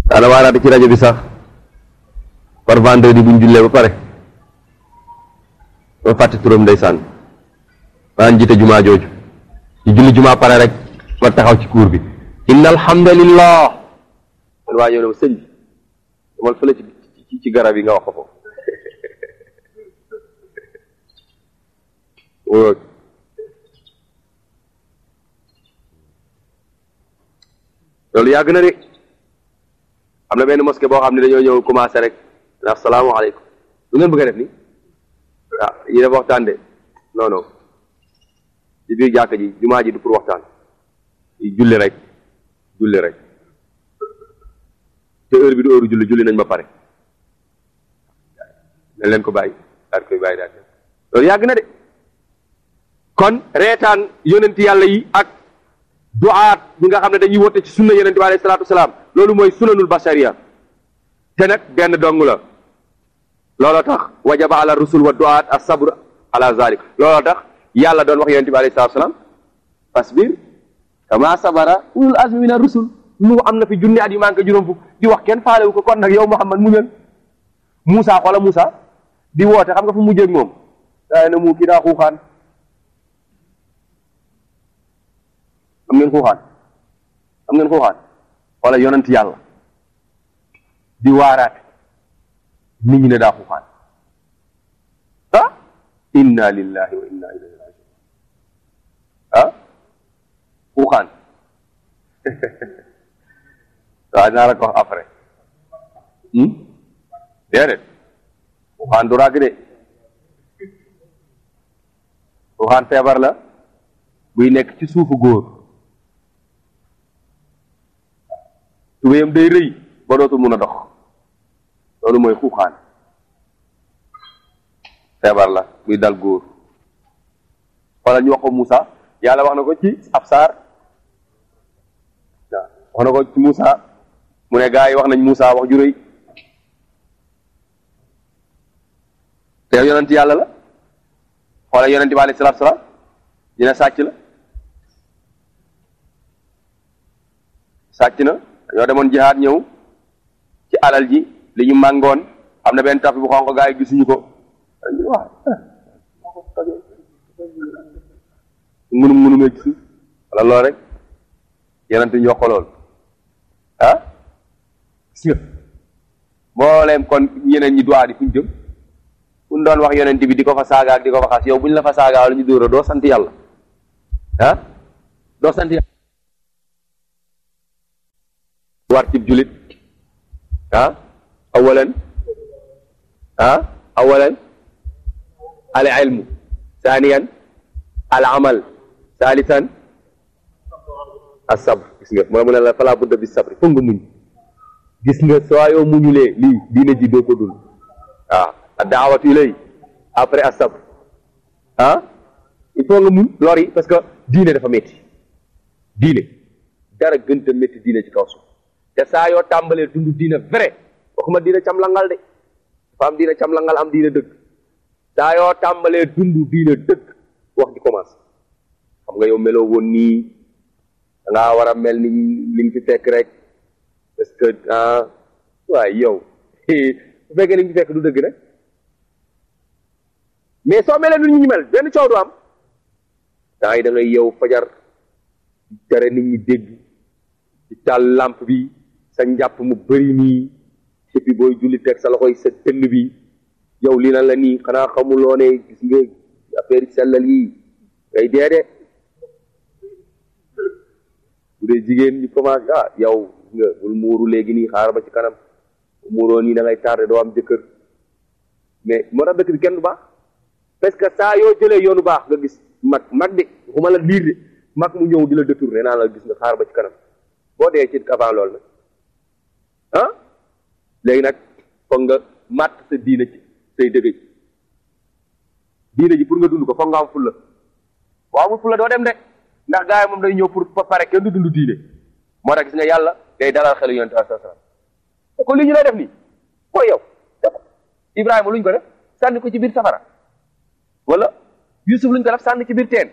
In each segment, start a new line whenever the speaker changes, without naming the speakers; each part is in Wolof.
daana waaraate ci rajo bi sax par vendredi buñ jullee ba pare ba fàtte turam ndeysaan maan jiite jumaa jooju ñu julli jumaa pare rek ma taxaw ci cour bi inna alhamdulillah man waa ñëw ne ma sëñ bi damal fële ci garab yi nga wax ko foofu loolu yàgg na de am na benn mosquée boo xam ne dañoo ñëw commencé rek ndax salaamaaleykum lu ngeen bëgg a def ni ah yi def waxtaan de non non ci biir jàkk ji jumaa ji du pour waxtaan julli rek te heure bi du heure julli nañ ba pare nañ leen ko bàyyi daal koy bàyyi daal loolu yàgg na de kon reetaan yonent yàlla yi ak duaat ñi nga xam ne dañuy wote ci sunna yonent bi alayhi salaatu wasalaam loolu mooy sunanul bashariya te nag benn dong la looloo tax wajaba ala rusul wa duaat as-sabr ala zalik looloo tax yàlla doon wax yonent bi alayhi salaatu wasalaam fasbir kama sabara ulul azmi mina rusul nu am na fi junni at yu manqué juróom fukk di wax kenn faalewu ko kon nag yow Muhammad muñal Moussa xoola Moussa di woote xam nga fu mujjee ak moom daa ne mu kii daa xuuxaan am ngeen xuuxaan wala yonent yàlla di waaraate nit ñi ne daa xuuxaan ah inna lillahi wa inna ilayhi rajiun ah xuuxaan waaw dinaa la ko wax après déedéet xuuxaan du ràgg de xuuxaan feebar la buy nekk ci suufu góor tubéyam day rëy ba dootul mun a dox loolu mooy xuuxaan feebar la buy dal góor wala ñu wax ko Moussa yàlla wax na ko ci ab saar waaw wax na ko ci Moussa mu ne gaa yi wax nañ Moussa wax ju rëy te yonent yàlla la xoola yonent bi alayhi salaatu salaam dina sàcc la sàcc na yoo demoon jihaad ñëw ci alal ji li ñu màngoon am na benn tapis bu xonq gaa yi gisuñu ko munumee ci suuf wala lool rek yonent ñu wax ko lool ah gis nga mbooleem kon ñeneen ñi duwaa di fuñ jëm buñ doon wax yonent bi di ko fa saaga ak di ko fa xas yow buñ la fa saaga wala ñu dóora doo sant yàlla ah doo sant yàlla war cib julit ah awalan al ilmu thaniyan al amal thalithan as sabr gis nga moo mu ne la fala budda bis sabri foog nga muñ gis nga soo yoo muñulee lii diine ji doo ko dul waaw daawatu ilay après as sabr il faut nga muñ lor yi parce que diine dafa métti diine dara gënta métti diine ci kaw suuf te saa yoo tàmbalee dund diine vrai waxuma diine cam langal de dafa am diine cam langal am diine dëgg saa yoo tàmbalee dund diine dëgg wax ji commencé xam nga yow meloo woon nii da ngaa war a mel ni li nga fi fekk rek parce que waaye yow bu fekkee li nga fi fekk du dëgg rek mais soo melee nu ñu mel benn coow du am daa yi da ngay yow fajar tere nit ñi dégg di taal lampe bi sa njàpp mu bëri nii et puis booy julli teg sa loxoy sa tënn bi yow lii na la nii xanaa xamuloo ne gis nga affaire yi sellal yi ngay dee de bu dee jigéen ñu commencé yow nga bul muuru léegi nii xaaral ba ci kanam muuroo nii da ngay tardé doo am jëkkër mais moo tax dëkk bi kenn du baax parce que saa yoo jëlee yoonu baax nga gis mag de waxuma la liir de mag mu ñëw di la détourné naa la gis nga xaar ba ci kanam boo dee ci avant loolu nag léegi nag foog nga màtt sa diina ci say dëgg diina ji pour nga dund ko foog nga am fulla boo amul fulla doo dem de ndax gars yi moom day ñëw pour pare kenn du dund diine moo tax gis nga yàlla day dalal xelu yonent sallallahu alayhi wasallam te ko li ñu lay def nii mooy yow Ibrahima luñ ko def sànni ko ci biir safara wala Yusuf luñ ko def sànni ci biir teen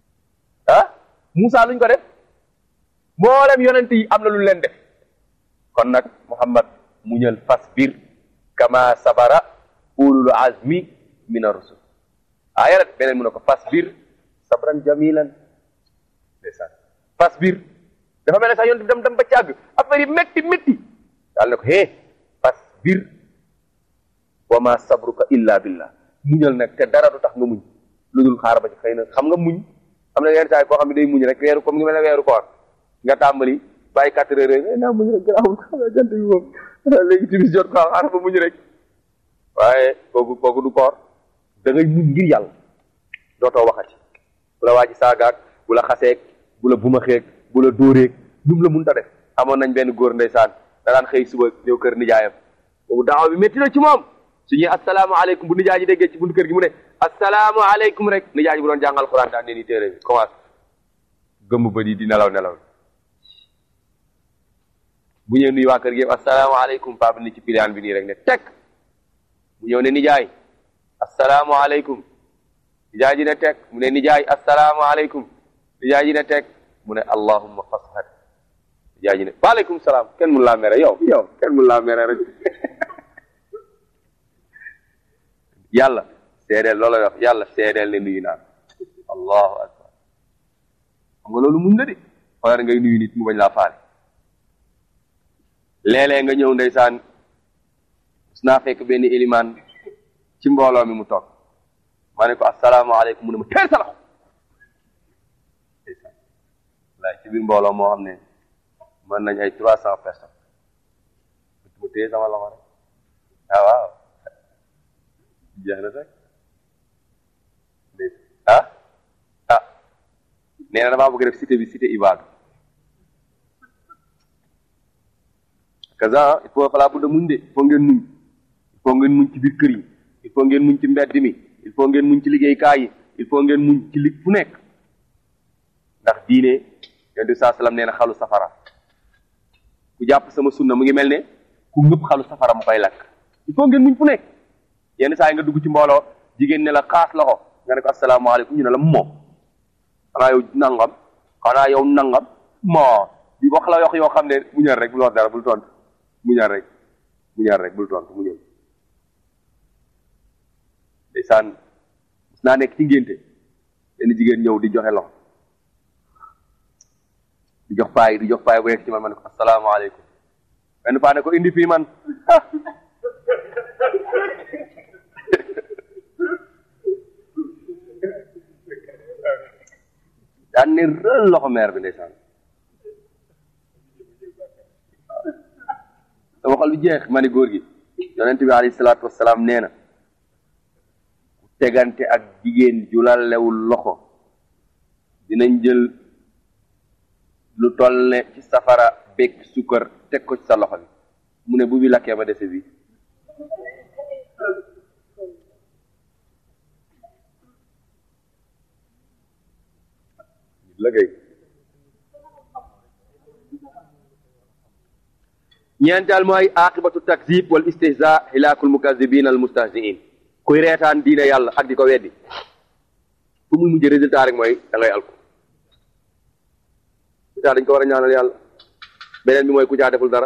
Moussa luñ ko def mboolem yonent yi am na lu leen def kon nag Muhammad muñal fasbir kama sabara ulul azmi min ar-rusul aaya rek beneen mu ne ko fasbir sabran jamilan ndeysaan fasbir dafa mel ne sax yoon dem ba càgg affaire yi métti daal ne ko fasbir wa ma sabruka illa billah muñal nag te dara du tax nga muñ lu dul xaar ba ci xëy na xam nga muñ am na yenn saa yi koo xam ne day muñ rek weeru comme ngi mel ne weeru koor nga tàmbali bàyyi 4 heures rek naa muñ rek garaawul xam nga jant bi moom léegi timis jot ko xaar ba muñ rek waaye kooku du koor da ngay muñ ngir yàlla dootoo waxati bu la waaji saagaak bu la xaseek bu la bumaxeek bu la dóoreek lu mu la mun ta def amoon nañ benn góor ndeysaan da daan xëy suba ñëw kër nijaayam boobu daaw bi métti na ci moom su ñuy asalaamaaleykum bu nijaay ji déggee ci buntu kër gi mu ne asalaamaaleykum rek nijaay ji bu doon jàngal xuraan daan ne ni téere bi commencé gëmm ba di nelaw bu ñëw nuyu waa kër gi asalaamaaleykum paa bi ni ci piliyaan bi nii rek ne teg mu ñëw ne nijaay asalaamaaleykum nijaay ji ne teg mu ne nijaay asalaamaaleykum nijaay ji ne teg mu ne allahumma fashad nijaay ji ne waaleykum salaam kenn mun laa mere yow kenn mun laa mere rek yàlla seedeel loolu wax yàlla seedeel ne nuyu naa allahu akbar xam nga loolu mun na de xoolal ngay nuyu nit mu bañ laa faale léeg-léeg nga ñëw ndeysaan su naa fekk benn ilimaan ci mbooloo mi mu toog ma ne ko asalaamaaleykum mu ne ma teel sa loxo ndeysaan laay ci biir mbooloo moo xam ne mën nañ ay 300 personnes mu téye sama loxo rek waaw jeex na sax nee na damaa bëgg def cité bi cité Ibadu kaza il faut falaa bu da muñ de il faut ngeen muñ il faut ngeen muñ ci biir kër yi il faut ngeen muñ ci mbedd mi il faut ngeen muñ ci liggéeykaay yi il faut ngeen muñ ci li fu nekk ndax diine yonent bi saa salaam nee na xalu safara ku jàpp sama sunna mu ngi mel ne ku ngëpp xalu safara mu koy lakk il faut ngeen muñ fu nekk yenn saa yi nga dugg ci mbooloo jigéen ne la xaas loxo nga ne ko asalaamaaleykum ñu ne la moom xanaa yow nangam moo di wax la wax yoo xam ne muñal rek bul wax dara bul tontu muñal rek bul tontu muñal ndeysaan mos naa nekk ci ngénte benn jigéen ñëw di joxe loxo di jox paay bu yegg ci man ma ne ko asalaamaaleykum benn paa ne ko indi fii man daan ne rël loxo meer bi ndeysaan sama xol bi jeex ma ne góor gi yonent bi alayhi salaatu wasalaam nee na ku tegante ak jigéen ju la lewul loxo dinañ jël lu toll ne ci safara bekk sukkar teg ko ci sa loxo bi mu ne bu bi lakkee ba dese bi lëgéey ñeenteel mooy aqibatu takzib wal istihza hilaakul mukazibin al mustahziin kuy reetaan diine yàlla ak di ko weddi fu muy mujj résultat rek mooy da ngay alku ku caa dañ ko war a ñaanal yàlla beneen bi mooy ku caa deful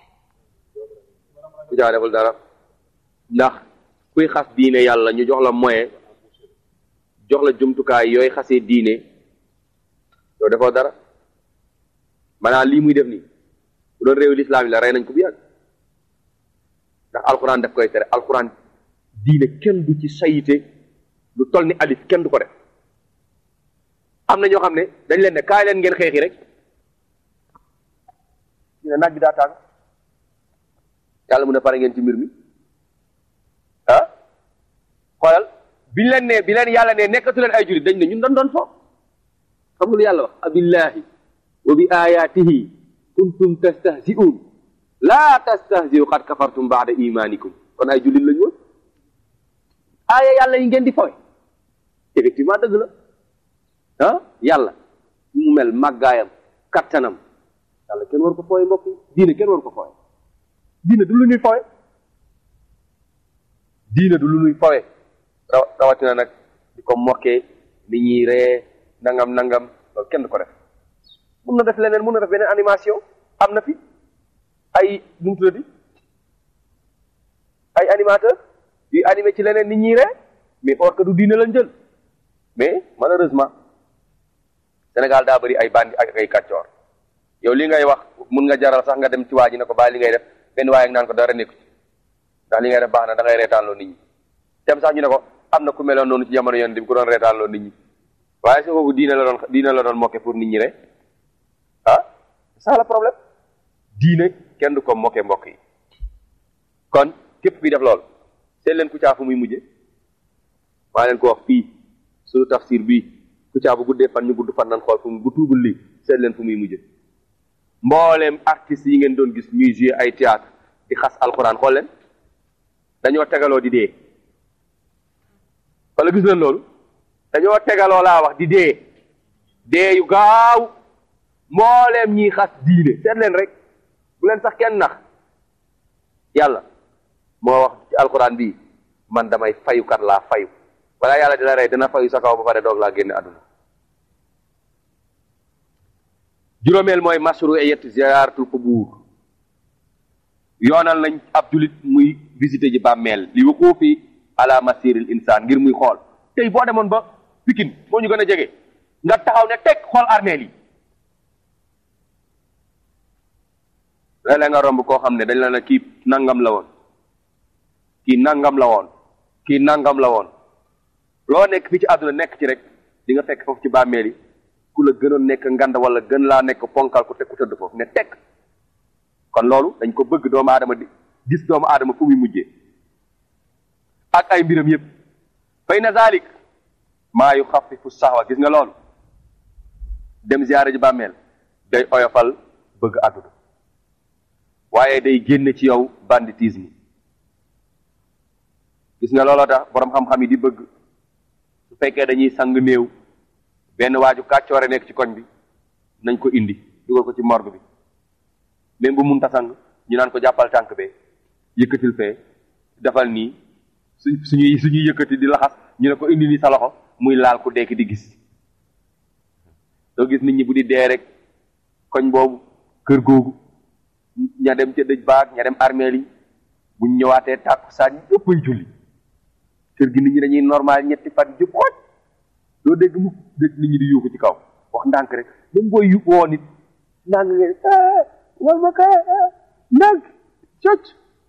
dara ndax kuy xas diine yàlla ñu jox la moyen jox la jumtukaay yooyu xasee diine yow defoo dara maanaam lii muy def nii bu doon réewu lislaam yi la rey nañ ko bu yàgg ndax alxuraan daf koy tere alxuraan diine kenn du ci sayite lu toll ni alif kenn du ko def am na ñoo xam ne dañ leen ne kaay leen ngeen xeexi rek ñu ne naaj bi daa tàng yàlla mu ne pare ngeen ci mbir mi xoolal biñ leen ne bi leen yàlla ne nekkatu leen ay jurit dañ ne ñun doon fo xam nga lu yàlla wax abillahi wa bi ayatihi kuntum tastahzi'un laa tastahzi'u qad kafartum ba'da imanikum kon ay jullit lañu woon aaya yàlla yi ngeen di fowe effectivement dëgg la yàlla mu mel màggaayam kattanam yàlla kenn war ko fooye mbokk yi diine kenn war ko fooye diine du lu ñuy fooye diine du lu ñuy fooye rawatina nag di ko mokkee nit ñi ree nangam loolu kenn du ko def mun na def leneen mun na def beneen animation am na fi ay nu mu tuddati ay animateur yuy animé ci leneen nit ñi ree mais or que du diine lañ jël mais malheureusement Sénégal daa bëri ay bandi ak ay kàccoor yow li ngay wax mun nga jaral sax nga dem ci waa ji ne ko bàyyi li ngay def benn waaye ak naan ko dara nekku ci ndax li ngay def baax na da ngay reetaanloo nit ñi dem sax ñu ne ko am na ku meloon noonu ci jamono yoon di ko doon reetaanloo nit ñi waaye su boobu diine la doon mokke pour nit ñi rek ah c'est ça le problème diine kenn du ko mokke mbokk yi kon képp kuy def loolu seet leen Kouthia fu muy mujje maa leen ko wax fii su tafsir bii Kouthia bu guddee fan ñu gudd fan nan xool fu mu bu tuubul lii seet leen fu muy mujje mbooleem artistes yi ngeen doon gis ñuy jouer ay théâtre di xas alxuraan xool leen dañoo tegaloo di dee wala gis leen loolu dañoo tegaloo laa wax di dee yu gaaw mbooleem ñiy xas diine seet leen rek bu leen sax kenn nax yàlla moo wax ci alxuraan bii man damay fayukat laa fayu wala yàlla dina rey dina fayu sa kaw ba pare doog laa génne àdduna juróomeel mooy mashru'iyyat ziyaaratul qubuur yoonal nañ ab julit muy visiter ji bàmmeel li wuquufi ala masiril insaan ngir muy xool tey boo demoon ba Pikine moo ñu gën a jege nga taxaw ne teg xool armeel yi léeg-léeg nga romb koo xam ne dañ la ne kii nangam la woon kii nangam la woon kii nangam la woon loo nekk fii ci àdduna nekk ci rek di nga fekk foofu ci bàmmeel yi ku la gënoon nekk ngand wala gën laa nekk ponkal ku tëdd foofu ne tekk kon loolu dañ ko bëgg doomu aadama di gis doomu aadama fu muy mujjee ak ay mbiram yépp fay na zalik maa yu xafifu saxwa gis nga loolu dem ziyaara ji bàmmeel day oyofal bëgg àdduna waaye day génn ci yow banditisme gis nga looloo tax boroom xam-xam yi di bëgg su fekkee dañuy sang néew benn waaju kàccoore nekk ci koñ bi nañ ko indi dugal ko ci morgue bi même bu munta sang ñu naan ko jàppal tànk be yëkkatil fee defal nii suñuy yëkkati di laxas ñu ne ko indi nii sa loxo muy laal ku dekk di gis doo gis nit ñi bu di dee rek koñ boobu kër googu ña dem ca dëj baag ña dem armeel yi buñ ñëwaatee tàkku saa ñëpp ay julli kër gi nit ñi dañuy normal ñetti fan jub xooj doo dégg mu dégg nit ñi di yuuxu ci kaw wax ndànk rek même booy yu woo nit ndànk ngeen wal ma ka ndànk cocc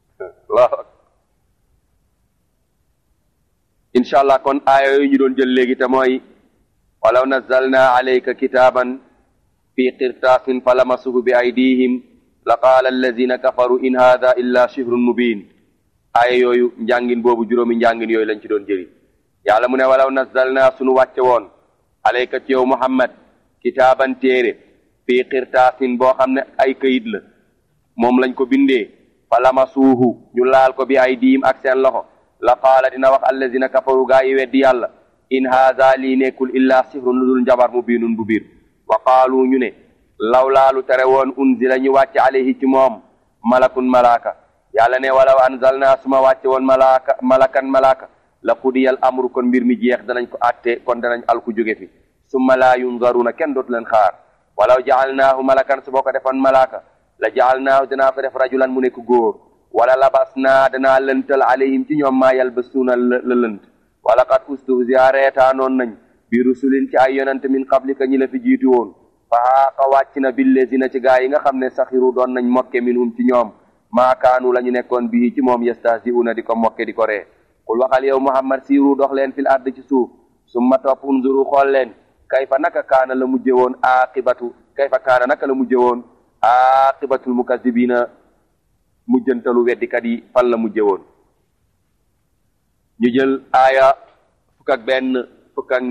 incha allah kon aaya yooyu ñu doon jël léegi te mooy walaw nazzalna alayka kitaaban fi qirtaasin fa lamasuhu bi aydihim la qaala allazina kafaru in hada illa shihrun mubin aaya yooyu njàngin boobu juróomi njàngin yooyu lañ ci doon jëri yàlla mu ne walaw nazzalna sunu wàcce woon alayka ci yow muhammad kitaaban téere fii qirtaasin boo xam ne ay këyit la moom lañ ko bindee fa lamasuuhu ñu laal ko bi aydihim ak seen loxo la qaala dina wax allazina kafaru gaa yi weddi yàlla in haada lii nekkul illa sihrun lu dul njabar mubiinun bu biir wa qaalu ñu ne law laalu tere woon unzila ñu wàcce alayhi ci moom malakun malaaka yàlla ne walaw anzalna suma wàcce woon malaaka la qudiyal amru kon mbir mi jeex danañ ko àtte kon danañ alku jóge fi summa laa yunzaruna kenn dootu leen xaar walaw jaalnaahu malakan su boo ko defoon malaaka la jaalnaahu danaa ko def rajulan mu nekk góor wala labasnaa danaa lëntal alayhim ci ñoom maa yalbasuuna la lënt wala qad ustuhziya reetaanoon nañ bi rusulin ci ay yonante min qablika ñi la fi jiitu woon fa haaqa wàcc na billezina ci gaa yi nga xam ne saxiru doon nañ mokke minhum ci ñoom maa kaanu la ñu nekkoon bii ci moom yastahzi'una di ko mokke di ko ree qul waxal yow muhammad siiru dox leen fil ard ci suuf summa topp unzuru xool leen kayfa naka kaana la mujje woon kayfa kaana naka la mujje woon aqibatul mukazzibina mujjantalu weddikat yi fan la mujje woon ñu jël aaya fukk ak